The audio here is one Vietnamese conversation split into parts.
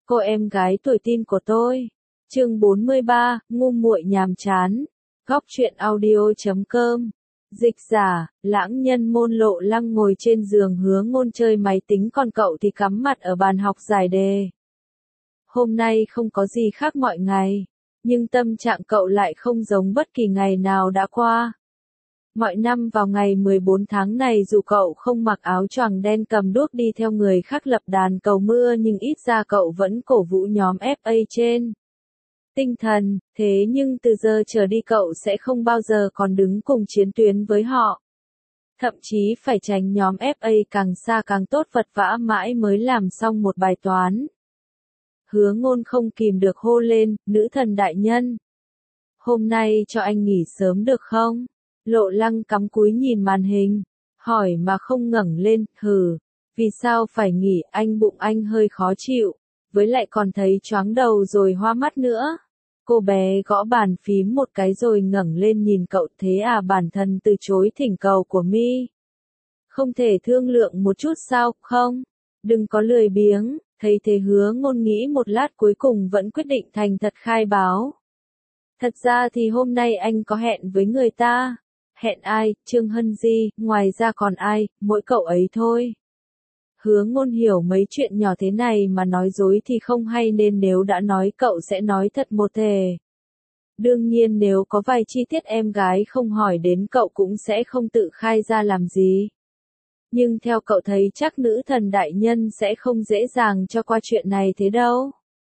Cô em gái tuổi teen của tôi. Chương 43, ngu muội nhàm chán. Góc truyện audio.com. Dịch giả, lãng nhân môn Lộ Lăng ngồi trên giường Hứa Ngôn chơi máy tính, còn cậu thì cắm mặt ở bàn học giải đề. Hôm nay không có gì khác mọi ngày, nhưng tâm trạng cậu lại không giống bất kỳ ngày nào đã qua. Mọi năm vào ngày 14 tháng này, dù cậu không mặc áo choàng đen cầm đuốc đi theo người khác lập đàn cầu mưa, nhưng ít ra cậu vẫn cổ vũ nhóm FA trên tinh thần, thế nhưng từ giờ trở đi cậu sẽ không bao giờ còn đứng cùng chiến tuyến với họ. Thậm chí phải tránh nhóm FA càng xa càng tốt, vật vã mãi mới làm xong một bài toán. Hứa Ngôn không kìm được hô lên, nữ thần đại nhân. Hôm nay cho anh nghỉ sớm được không? Lộ Lăng cắm cúi nhìn màn hình, hỏi mà không ngẩng lên, vì sao phải nghỉ, bụng anh hơi khó chịu, với lại còn thấy choáng đầu rồi hoa mắt nữa. Cô bé gõ bàn phím một cái rồi ngẩng lên nhìn cậu, thế à, bản thân từ chối thỉnh cầu của My. Không thể thương lượng một chút sao, không? Đừng có lười biếng, thấy thế Hứa Ngôn nghĩ một lát cuối cùng vẫn quyết định thành thật khai báo. Thật ra thì hôm nay anh có hẹn với người ta. Hẹn ai? Trương Hân Di, ngoài ra còn ai, mỗi cậu ấy thôi. Hứa Ngôn hiểu mấy chuyện nhỏ thế này mà nói dối thì không hay, nên nếu đã nói cậu sẽ nói thật một thề. Đương nhiên nếu có vài chi tiết em gái không hỏi đến cậu cũng sẽ không tự khai ra làm gì. Nhưng theo cậu thấy chắc nữ thần đại nhân sẽ không dễ dàng cho qua chuyện này thế đâu.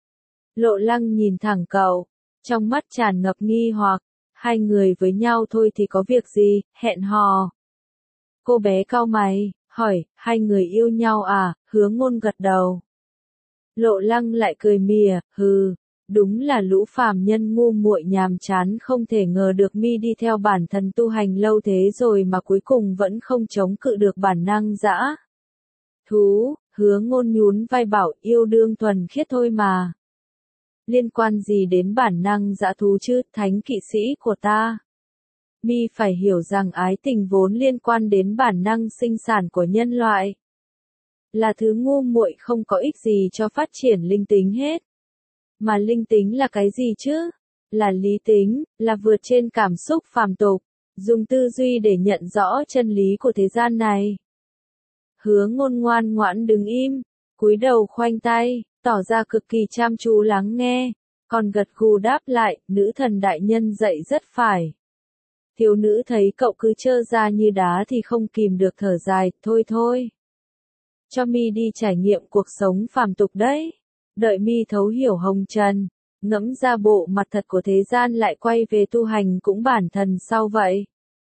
Lộ Lăng nhìn thẳng cậu, trong mắt tràn ngập nghi hoặc. Hai người với nhau thôi thì có việc gì, hẹn hò. Cô bé cau mày, hỏi, hai người yêu nhau à? Hứa Ngôn gật đầu. Lộ Lăng lại cười mỉa, đúng là lũ phàm nhân ngu muội nhàm chán, không thể ngờ được My đi theo bản thân tu hành lâu thế rồi mà cuối cùng vẫn không chống cự được bản năng dã thú. Hứa Ngôn nhún vai bảo, yêu đương thuần khiết thôi mà. Liên quan gì đến bản năng dã thú chứ, thánh kỵ sĩ của ta. My phải hiểu rằng ái tình vốn liên quan đến bản năng sinh sản của nhân loại. Là thứ ngu muội không có ích gì cho phát triển linh tính hết. Mà linh tính là cái gì chứ? Là lý tính, là vượt trên cảm xúc phàm tục, dùng tư duy để nhận rõ chân lý của thế gian này. Hứa Ngôn ngoan ngoãn đứng im, cúi đầu khoanh tay, tỏ ra cực kỳ chăm chú lắng nghe, còn gật gù đáp lại, nữ thần đại nhân dạy rất phải. Thiếu nữ thấy cậu cứ trơ ra như đá thì không kìm được thở dài, thôi. Cho My đi trải nghiệm cuộc sống phàm tục đấy. Đợi My thấu hiểu hồng trần, ngẫm ra bộ mặt thật của thế gian lại quay về tu hành cũng bản thân sau vậy.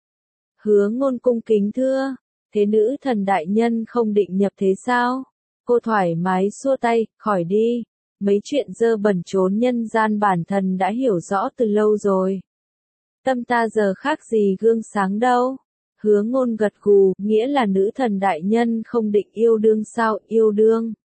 Hứa Ngôn cung kính thưa, thế nữ thần đại nhân không định nhập thế sao? Cô thoải mái xua tay, khỏi đi. Mấy chuyện dơ bẩn trốn nhân gian bản thân đã hiểu rõ từ lâu rồi. Tâm ta giờ khác gì gương sáng đâu. Hứa Ngôn gật gù, nghĩa là nữ thần đại nhân không định yêu đương sao, yêu đương.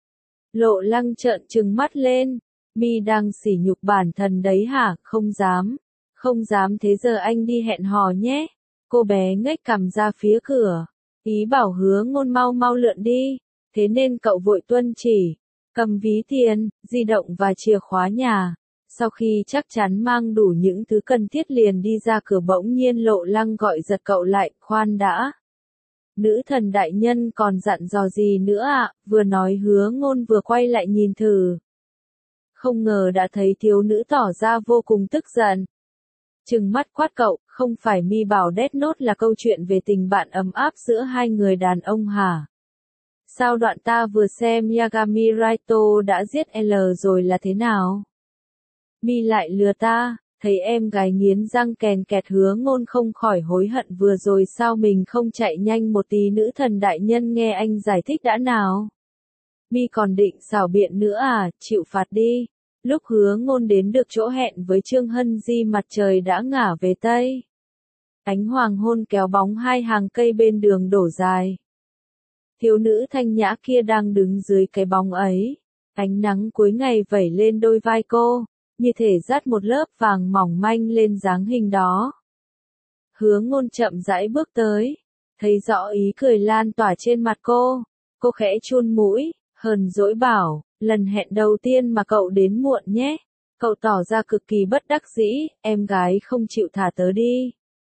Lộ Lăng trợn trừng mắt lên, My đang sỉ nhục bản thân đấy hả? Không dám, thế giờ anh đi hẹn hò nhé. Cô bé ngếch cằm ra phía cửa, ý bảo Hứa Ngôn mau lượn đi, thế nên cậu vội tuân chỉ, cầm ví tiền, di động và chìa khóa nhà. Sau khi chắc chắn mang đủ những thứ cần thiết liền đi ra cửa, bỗng nhiên Lộ Lăng gọi giật cậu lại, khoan đã. Nữ thần đại nhân còn dặn dò gì nữa ạ? Vừa nói Hứa Ngôn vừa quay lại nhìn thử. Không ngờ đã thấy thiếu nữ tỏ ra vô cùng tức giận. Trừng mắt quát cậu, không phải My bảo Death Note là câu chuyện về tình bạn ấm áp giữa hai người đàn ông hả? Sao đoạn ta vừa xem Yagami Raito đã giết L rồi là thế nào? My lại lừa ta. Thấy em gái nghiến răng kèn kẹt, Hứa Ngôn không khỏi hối hận vừa rồi sao mình không chạy nhanh một tí. Nữ thần đại nhân nghe anh giải thích đã nào. My còn định xảo biện nữa à, chịu phạt đi. Lúc Hứa Ngôn đến được chỗ hẹn với Trương Hân Di, mặt trời đã ngả về Tây. Ánh hoàng hôn kéo bóng hai hàng cây bên đường đổ dài. Thiếu nữ thanh nhã kia đang đứng dưới cái bóng ấy. Ánh nắng cuối ngày vẩy lên đôi vai cô, như thể dắt một lớp vàng mỏng manh lên dáng hình đó. Hứa Ngôn chậm rãi bước tới, thấy rõ ý cười lan tỏa trên mặt cô khẽ chun mũi, hờn dỗi bảo, Lần hẹn đầu tiên mà cậu đến muộn nhé. Cậu tỏ ra cực kỳ bất đắc dĩ, em gái không chịu thả tớ đi.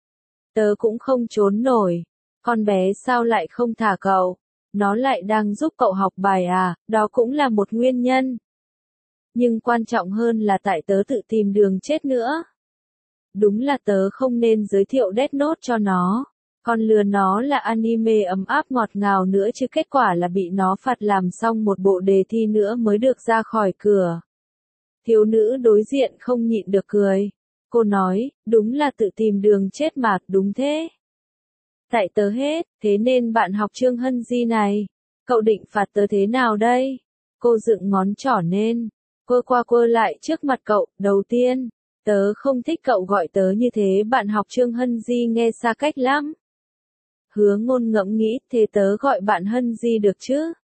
Tớ cũng không trốn nổi. Con bé sao lại không thả cậu? Nó lại đang giúp cậu học bài à, đó cũng là một nguyên nhân. Nhưng quan trọng hơn là tại tớ tự tìm đường chết nữa. Đúng là tớ không nên giới thiệu Death Note cho nó. Còn lừa nó là anime ấm áp ngọt ngào nữa chứ kết quả là bị nó phạt làm xong một bộ đề thi nữa mới được ra khỏi cửa. Thiếu nữ đối diện không nhịn được cười. Cô nói, đúng là tự tìm đường chết mà, đúng thế. Tại tớ hết, thế nên bạn học Trương Hân Di này. Cậu định phạt tớ thế nào đây? Cô dựng ngón trỏ lên. Quơ qua quơ lại trước mặt cậu, đầu tiên. Tớ không thích cậu gọi tớ như thế, bạn học Trương Hân Di nghe xa cách lắm. Hứa Ngôn ngẫm nghĩ, thế tớ gọi bạn Hân Di được chứ?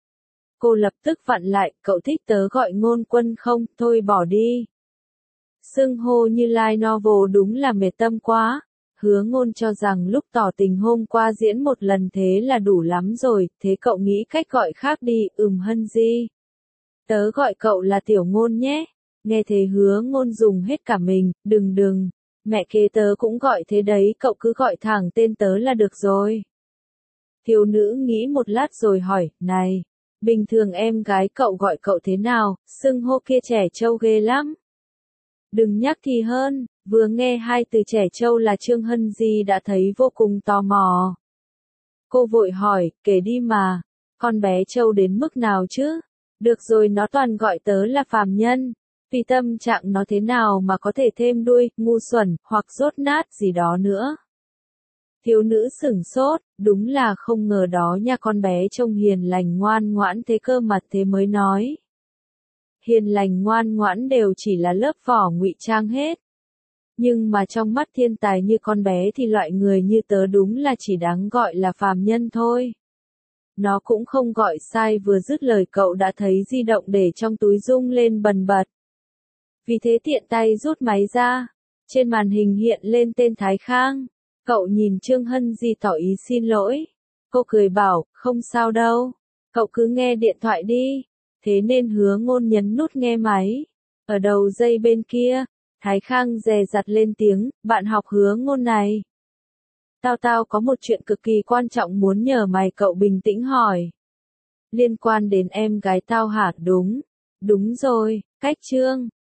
Cô lập tức vặn lại, cậu thích tớ gọi Ngôn Quân không, thôi bỏ đi. Xưng hô như light novel đúng là mệt tâm quá. Hứa Ngôn cho rằng lúc tỏ tình hôm qua diễn một lần thế là đủ lắm rồi, thế cậu nghĩ cách gọi khác đi, Hân Di. Tớ gọi cậu là Tiểu Ngôn nhé. Nghe thế Hứa Ngôn dùng hết cả mình, đừng, mẹ kế tớ cũng gọi thế đấy, cậu cứ gọi thẳng tên tớ là được rồi. Thiếu nữ nghĩ một lát rồi hỏi, này, bình thường em gái cậu gọi cậu thế nào, xưng hô kia trẻ trâu ghê lắm. Đừng nhắc thì hơn, vừa nghe hai từ trẻ trâu là Trương Hân Di đã thấy vô cùng tò mò. Cô vội hỏi, kể đi mà, con bé trâu đến mức nào chứ? Được rồi, nó toàn gọi tớ là phàm nhân. Vì tâm trạng nó thế nào mà có thể thêm đuôi, ngu xuẩn, hoặc dốt nát gì đó nữa. Thiếu nữ sửng sốt, đúng là không ngờ đó nha, con bé trông hiền lành ngoan ngoãn thế cơ mà, thế mới nói. Hiền lành ngoan ngoãn đều chỉ là lớp vỏ ngụy trang hết. Nhưng mà trong mắt thiên tài như con bé thì loại người như tớ đúng là chỉ đáng gọi là phàm nhân thôi. Nó cũng không gọi sai, vừa dứt lời cậu đã thấy di động để trong túi rung lên bần bật. Vì thế tiện tay rút máy ra. Trên màn hình hiện lên tên Thái Khang. Cậu nhìn Trương Hân Di tỏ ý xin lỗi. Cô cười bảo, không sao đâu. Cậu cứ nghe điện thoại đi. Thế nên Hứa Ngôn nhấn nút nghe máy. Ở đầu dây bên kia, Thái Khang dè dặt lên tiếng, bạn học Hứa Ngôn này. Tao có một chuyện cực kỳ quan trọng muốn nhờ mày, cậu bình tĩnh hỏi. Liên quan đến em gái tao hả? Đúng rồi, cách Trương.